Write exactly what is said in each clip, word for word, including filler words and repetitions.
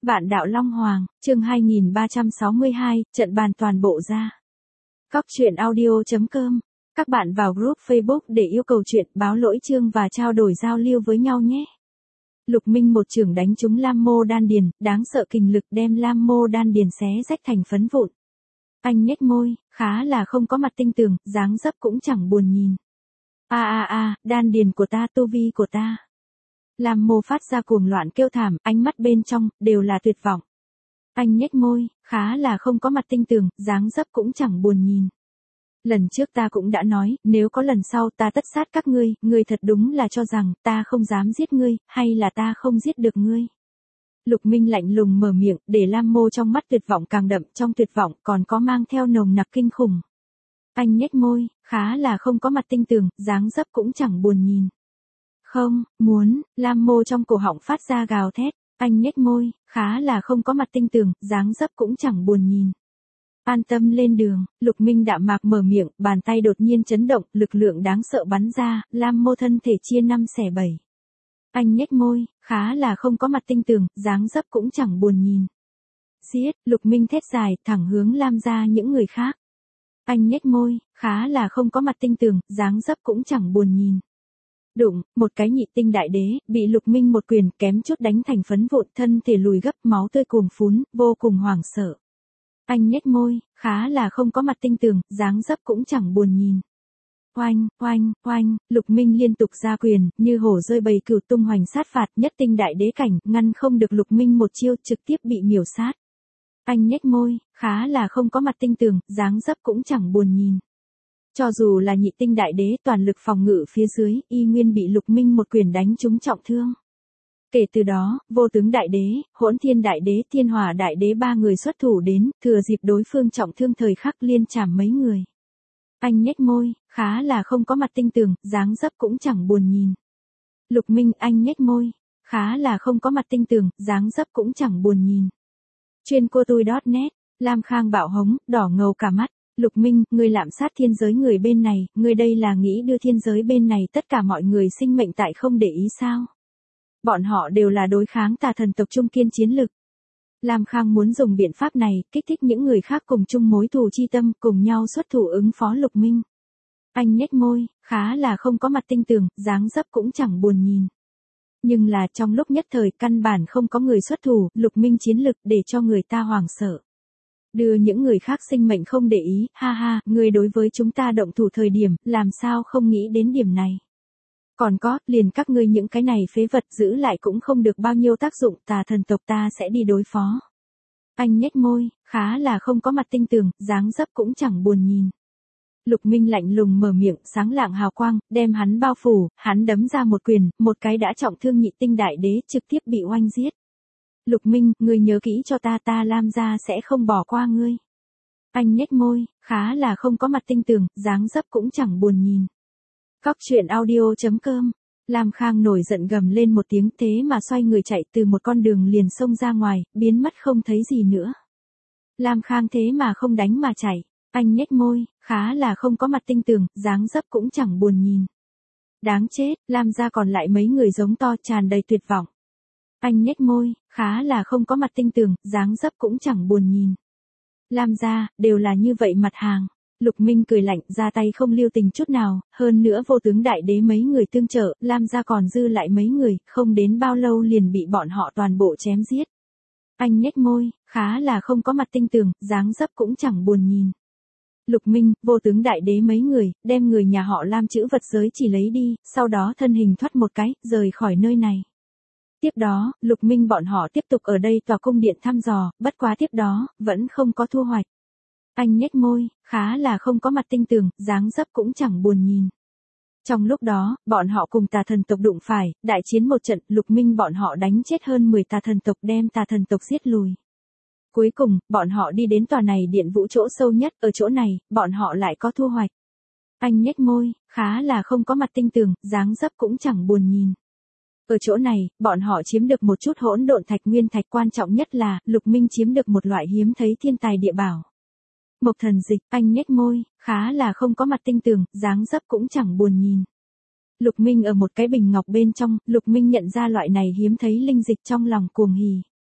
Vạn đạo Long Hoàng, chương hai nghìn ba trăm sáu mươi hai, trận bàn toàn bộ ra. Cóc truyện audio chấm com. Các bạn vào group Facebook để yêu cầu chuyện, báo lỗi chương và trao đổi giao lưu với nhau nhé. Lục Minh một chưởng đánh trúng Lam Mô Đan Điền, đáng sợ kình lực đem Lam Mô Đan Điền xé rách thành phấn vụn. Anh nhếch môi, khá là không có mặt tinh tường, dáng dấp cũng chẳng buồn nhìn. A a a, đan điền của ta, tu vi của ta. Lam Mô phát ra cuồng loạn kêu thảm, ánh mắt bên trong đều là tuyệt vọng. Anh nhếch môi, khá là không có mặt tinh tường, dáng dấp cũng chẳng buồn nhìn. Lần trước ta cũng đã nói, nếu có lần sau ta tất sát các ngươi, ngươi thật đúng là cho rằng ta không dám giết ngươi, hay là ta không giết được ngươi. Lục Minh lạnh lùng mở miệng, để Lam Mô trong mắt tuyệt vọng càng đậm, trong tuyệt vọng còn có mang theo nồng nặc kinh khủng. Anh nhếch môi, khá là không có mặt tinh tường, dáng dấp cũng chẳng buồn nhìn. Không, muốn, Lam Mô trong cổ họng phát ra gào thét, anh nhếch môi, khá là không có mặt tinh tường, dáng dấp cũng chẳng buồn nhìn. An tâm lên đường, Lục Minh đạm mạc mở miệng, bàn tay đột nhiên chấn động, lực lượng đáng sợ bắn ra, Lam Mô thân thể chia năm xẻ bảy. Anh nhếch môi, khá là không có mặt tinh tường, dáng dấp cũng chẳng buồn nhìn. Giết, Lục Minh thét dài, thẳng hướng Lam gia những người khác. Anh nhếch môi, khá là không có mặt tinh tường, dáng dấp cũng chẳng buồn nhìn. Đụng, một cái nhị tinh đại đế, bị Lục Minh một quyền kém chút đánh thành phấn vụn, thân thể lùi gấp, máu tươi cuồng phún, vô cùng hoảng sợ. Anh nhếch môi, khá là không có mặt tinh tường, dáng dấp cũng chẳng buồn nhìn. Oanh, oanh, oanh, Lục Minh liên tục ra quyền, như hổ rơi bầy cừu tung hoành sát phạt, nhất tinh đại đế cảnh, ngăn không được Lục Minh một chiêu, trực tiếp bị miểu sát. Anh nhếch môi, khá là không có mặt tinh tường, dáng dấp cũng chẳng buồn nhìn. Cho dù là nhị tinh đại đế toàn lực phòng ngự phía dưới, y nguyên bị Lục Minh một quyền đánh trúng trọng thương. Kể từ đó, vô tướng đại đế, hỗn thiên đại đế, thiên hỏa đại đế ba người xuất thủ đến, thừa dịp đối phương trọng thương thời khắc liên chảm mấy người. Anh nhếch môi, khá là không có mặt tinh tường, dáng dấp cũng chẳng buồn nhìn. Lục Minh, anh nhếch môi, khá là không có mặt tinh tường, dáng dấp cũng chẳng buồn nhìn. Chuyên cô tui chấm net, Lam Khang bạo hống, đỏ ngầu cả mắt. Lục Minh, ngươi lạm sát thiên giới người bên này, ngươi đây là nghĩ đưa thiên giới bên này tất cả mọi người sinh mệnh tại không để ý sao? Bọn họ đều là đối kháng tà thần tộc trung kiên chiến lực. Lam Khang muốn dùng biện pháp này, kích thích những người khác cùng chung mối thù chi tâm, cùng nhau xuất thủ ứng phó Lục Minh. Anh nhếch môi, khá là không có mặt tinh tường, dáng dấp cũng chẳng buồn nhìn. Nhưng là trong lúc nhất thời căn bản không có người xuất thủ, Lục Minh chiến lực để cho người ta hoảng sợ. Đưa những người khác sinh mệnh không để ý, ha ha, người đối với chúng ta động thủ thời điểm, làm sao không nghĩ đến điểm này. Còn có, liền các ngươi những cái này phế vật giữ lại cũng không được bao nhiêu tác dụng, tà thần tộc ta sẽ đi đối phó. Anh nhếch môi, khá là không có mặt tinh tường, dáng dấp cũng chẳng buồn nhìn. Lục Minh lạnh lùng mở miệng, sáng lạng hào quang, đem hắn bao phủ, hắn đấm ra một quyền, một cái đã trọng thương nhị tinh đại đế trực tiếp bị oanh giết. Lục Minh, ngươi nhớ kỹ cho ta, ta Lam gia sẽ không bỏ qua ngươi. Anh nhếch môi, khá là không có mặt tinh tường, dáng dấp cũng chẳng buồn nhìn. Cóc truyện audio chấm com. Lam Khang nổi giận gầm lên một tiếng, thế mà xoay người chạy từ một con đường liền xông ra ngoài, biến mất không thấy gì nữa. Lam Khang thế mà không đánh mà chạy. Anh nhếch môi, khá là không có mặt tinh tường, dáng dấp cũng chẳng buồn nhìn. Đáng chết, Lam gia còn lại mấy người giống to tràn đầy tuyệt vọng. Anh nhếch môi, khá là không có mặt tinh tường, dáng dấp cũng chẳng buồn nhìn. Lam gia, đều là như vậy mặt hàng. Lục Minh cười lạnh, ra tay không lưu tình chút nào, hơn nữa vô tướng đại đế mấy người tương trợ, Lam gia còn dư lại mấy người, không đến bao lâu liền bị bọn họ toàn bộ chém giết. Anh nhếch môi, khá là không có mặt tinh tường, dáng dấp cũng chẳng buồn nhìn. Lục Minh, vô tướng đại đế mấy người, đem người nhà họ Lam chữ vật giới chỉ lấy đi, sau đó thân hình thoát một cái, rời khỏi nơi này. Tiếp đó, Lục Minh bọn họ tiếp tục ở đây tòa cung điện thăm dò, bất quá tiếp đó, vẫn không có thu hoạch. Anh nhếch môi, khá là không có mặt tinh tường, dáng dấp cũng chẳng buồn nhìn. Trong lúc đó, bọn họ cùng tà thần tộc đụng phải, đại chiến một trận, Lục Minh bọn họ đánh chết hơn mười tà thần tộc đem tà thần tộc giết lùi. Cuối cùng, bọn họ đi đến tòa này điện vũ chỗ sâu nhất, ở chỗ này, bọn họ lại có thu hoạch. Anh nhếch môi, khá là không có mặt tinh tường, dáng dấp cũng chẳng buồn nhìn. Ở chỗ này, bọn họ chiếm được một chút hỗn độn thạch nguyên thạch, quan trọng nhất là, Lục Minh chiếm được một loại hiếm thấy thiên tài địa bảo. Mộc thần dịch, anh nhếch môi, khá là không có mặt tinh tường, dáng dấp cũng chẳng buồn nhìn. Lục Minh ở một cái bình ngọc bên trong, Lục Minh nhận ra loại này hiếm thấy linh dịch trong lòng cuồng hỉ.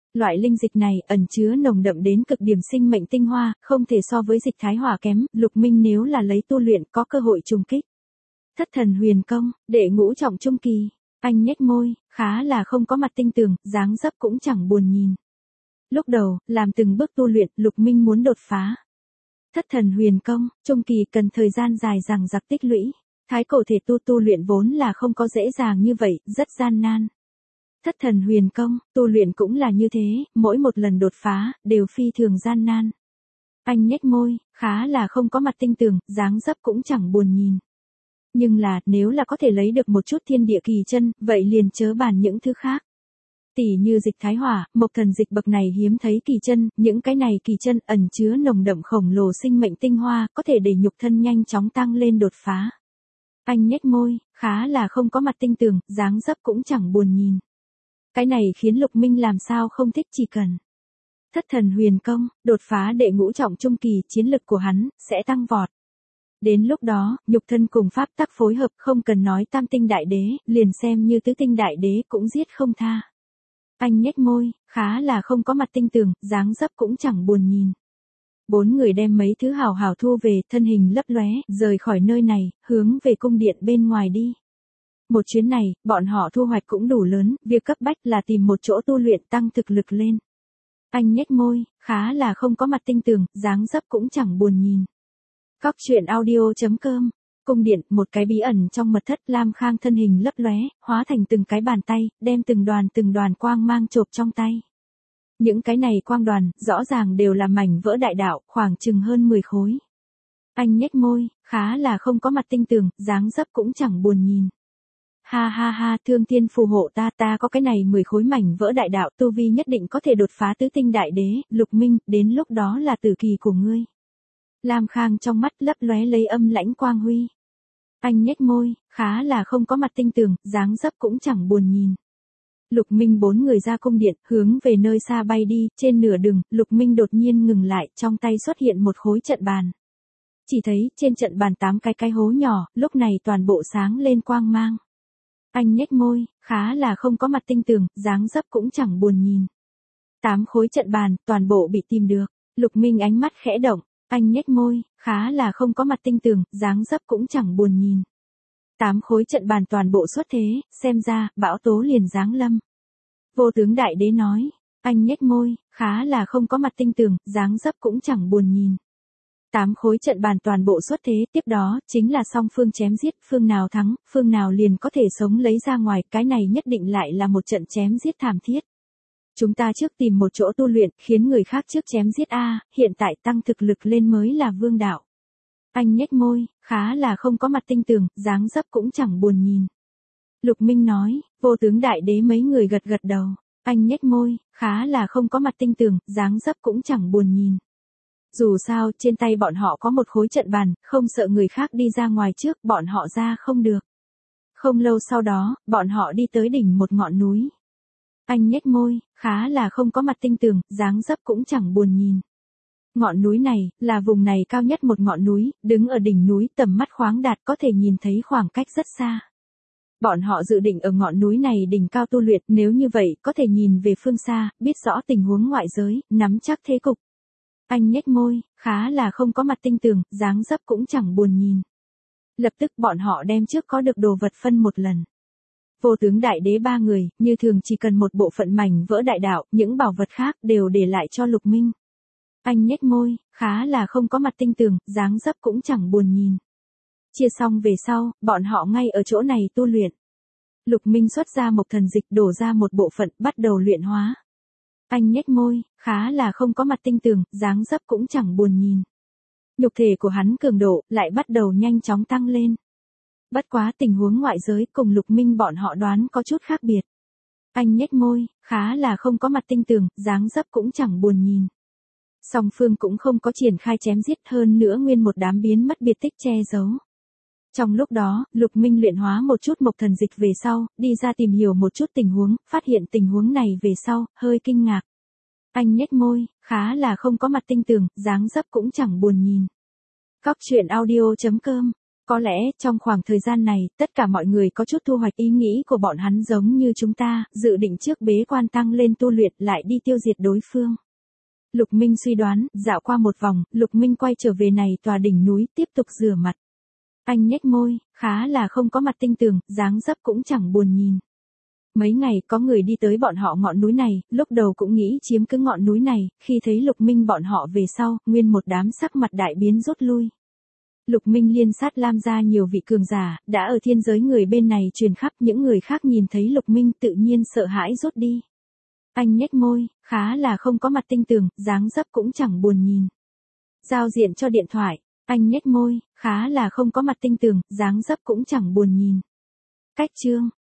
Loại linh dịch này ẩn chứa nồng đậm đến cực điểm sinh mệnh tinh hoa, không thể so với dịch thái hỏa kém, Lục Minh nếu là lấy tu luyện có cơ hội trùng kích. Thất thần huyền công, đệ ngũ trọng trung kỳ. Anh nhếch môi, khá là không có mặt tinh tường, dáng dấp cũng chẳng buồn nhìn. Lúc đầu, làm từng bước tu luyện, Lục Minh muốn đột phá. Thất thần huyền công, trung kỳ cần thời gian dài dằng dặc tích lũy. Thái cổ thể tu tu luyện vốn là không có dễ dàng như vậy, rất gian nan. Thất thần huyền công, tu luyện cũng là như thế, mỗi một lần đột phá, đều phi thường gian nan. Anh nhếch môi, khá là không có mặt tinh tường, dáng dấp cũng chẳng buồn nhìn. Nhưng là, nếu là có thể lấy được một chút thiên địa kỳ chân, vậy liền chớ bàn những thứ khác. Tỷ như dịch thái hỏa, mộc thần dịch bậc này hiếm thấy kỳ chân, những cái này kỳ chân ẩn chứa nồng đậm khổng lồ sinh mệnh tinh hoa, có thể để nhục thân nhanh chóng tăng lên đột phá. Anh nhếch môi, khá là không có mặt tinh tường, dáng dấp cũng chẳng buồn nhìn. Cái này khiến Lục Minh làm sao không thích, chỉ cần thất thần huyền công, đột phá đệ ngũ trọng trung kỳ, chiến lực của hắn sẽ tăng vọt. Đến lúc đó, nhục thân cùng pháp tắc phối hợp, không cần nói tam tinh đại đế, liền xem như tứ tinh đại đế cũng giết không tha. Anh nhếch môi, khá là không có mặt tinh tường, dáng dấp cũng chẳng buồn nhìn. Bốn người đem mấy thứ hào hào thu về, thân hình lấp lóe, rời khỏi nơi này, hướng về cung điện bên ngoài đi. Một chuyến này, bọn họ thu hoạch cũng đủ lớn, việc cấp bách là tìm một chỗ tu luyện tăng thực lực lên. Anh nhếch môi, khá là không có mặt tinh tường, dáng dấp cũng chẳng buồn nhìn. Cóc truyện audio chấm com. Cung điện, một cái bí ẩn trong mật thất, Lam Khang thân hình lấp lóe, hóa thành từng cái bàn tay, đem từng đoàn từng đoàn quang mang chộp trong tay. Những cái này quang đoàn, rõ ràng đều là mảnh vỡ đại đạo, khoảng chừng hơn mười khối. Anh nhếch môi, khá là không có mặt tinh tường, dáng dấp cũng chẳng buồn nhìn. Ha ha ha, thương thiên phù hộ ta, ta có cái này mười khối mảnh vỡ đại đạo, tu vi nhất định có thể đột phá tứ tinh đại đế, Lục Minh, đến lúc đó là tử kỳ của ngươi. Lam Khang trong mắt lấp lóe lấy âm lãnh quang huy. Anh nhếch môi, khá là không có mặt tinh tường, dáng dấp cũng chẳng buồn nhìn. Lục Minh bốn người ra cung điện, hướng về nơi xa bay đi, trên nửa đường, Lục Minh đột nhiên ngừng lại, trong tay xuất hiện một khối trận bàn. Chỉ thấy, trên trận bàn tám cái cái hố nhỏ, lúc này toàn bộ sáng lên quang mang. Anh nhếch môi, khá là không có mặt tinh tường, dáng dấp cũng chẳng buồn nhìn. Tám khối trận bàn, toàn bộ bị tìm được. Lục Minh ánh mắt khẽ động, anh nhếch môi, khá là không có mặt tinh tường, dáng dấp cũng chẳng buồn nhìn. Tám khối trận bàn toàn bộ xuất thế, xem ra, bão tố liền giáng lâm. Vô tướng đại đế nói, anh nhếch môi, khá là không có mặt tinh tường, dáng dấp cũng chẳng buồn nhìn. Tám khối trận bàn toàn bộ xuất thế, tiếp đó, chính là song phương chém giết, phương nào thắng, phương nào liền có thể sống lấy ra ngoài, cái này nhất định lại là một trận chém giết thảm thiết. Chúng ta trước tìm một chỗ tu luyện, khiến người khác trước chém giết a, hiện tại tăng thực lực lên mới là vương đạo. Anh nhếch môi, khá là không có mặt tinh tường, dáng dấp cũng chẳng buồn nhìn. Lục Minh nói, vô tướng đại đế mấy người gật gật đầu. Anh nhếch môi, khá là không có mặt tinh tường, dáng dấp cũng chẳng buồn nhìn. Dù sao, trên tay bọn họ có một khối trận bàn, không sợ người khác đi ra ngoài trước, bọn họ ra không được. Không lâu sau đó, bọn họ đi tới đỉnh một ngọn núi. Anh nhếch môi, khá là không có mặt tinh tường, dáng dấp cũng chẳng buồn nhìn. Ngọn núi này, là vùng này cao nhất một ngọn núi, đứng ở đỉnh núi tầm mắt khoáng đạt có thể nhìn thấy khoảng cách rất xa. Bọn họ dự định ở ngọn núi này đỉnh cao tu luyện, nếu như vậy, có thể nhìn về phương xa, biết rõ tình huống ngoại giới, nắm chắc thế cục. Anh nhếch môi, khá là không có mặt tinh tường, dáng dấp cũng chẳng buồn nhìn. Lập tức bọn họ đem trước có được đồ vật phân một lần. Vô tướng đại đế ba người, như thường chỉ cần một bộ phận mảnh vỡ đại đạo, những bảo vật khác đều để lại cho Lục Minh. Anh nhếch môi, khá là không có mặt tinh tường, dáng dấp cũng chẳng buồn nhìn. Chia xong về sau, bọn họ ngay ở chỗ này tu luyện. Lục Minh xuất ra một thần dịch đổ ra một bộ phận, bắt đầu luyện hóa. Anh nhếch môi, khá là không có mặt tinh tường, dáng dấp cũng chẳng buồn nhìn. Nhục thể của hắn cường độ, lại bắt đầu nhanh chóng tăng lên. Bất quá tình huống ngoại giới cùng Lục Minh bọn họ đoán có chút khác biệt. Anh nhếch môi, khá là không có mặt tinh tường, dáng dấp cũng chẳng buồn nhìn. Song phương cũng không có triển khai chém giết, hơn nữa nguyên một đám biến mất biệt tích che giấu. Trong lúc đó, Lục Minh luyện hóa một chút mộc thần dịch về sau, đi ra tìm hiểu một chút tình huống, phát hiện tình huống này về sau, hơi kinh ngạc. Anh nhếch môi, khá là không có mặt tinh tường, dáng dấp cũng chẳng buồn nhìn. Cóc truyện audio chấm com Có lẽ, trong khoảng thời gian này, tất cả mọi người có chút thu hoạch ý nghĩ của bọn hắn giống như chúng ta, dự định trước bế quan tăng lên tu luyện lại đi tiêu diệt đối phương. Lục Minh suy đoán, dạo qua một vòng, Lục Minh quay trở về này tòa đỉnh núi, tiếp tục rửa mặt. Anh nhếch môi, khá là không có mặt tinh tường, dáng dấp cũng chẳng buồn nhìn. Mấy ngày có người đi tới bọn họ ngọn núi này, lúc đầu cũng nghĩ chiếm cứ ngọn núi này, khi thấy Lục Minh bọn họ về sau, nguyên một đám sắc mặt đại biến rút lui. Lục Minh liên sát Lam gia nhiều vị cường giả, đã ở thiên giới người bên này truyền khắp, những người khác nhìn thấy Lục Minh tự nhiên sợ hãi rút đi. Anh nhếch môi, khá là không có mặt tinh tường, dáng dấp cũng chẳng buồn nhìn. Giao diện cho điện thoại, anh nhếch môi, khá là không có mặt tinh tường, dáng dấp cũng chẳng buồn nhìn. Cách chương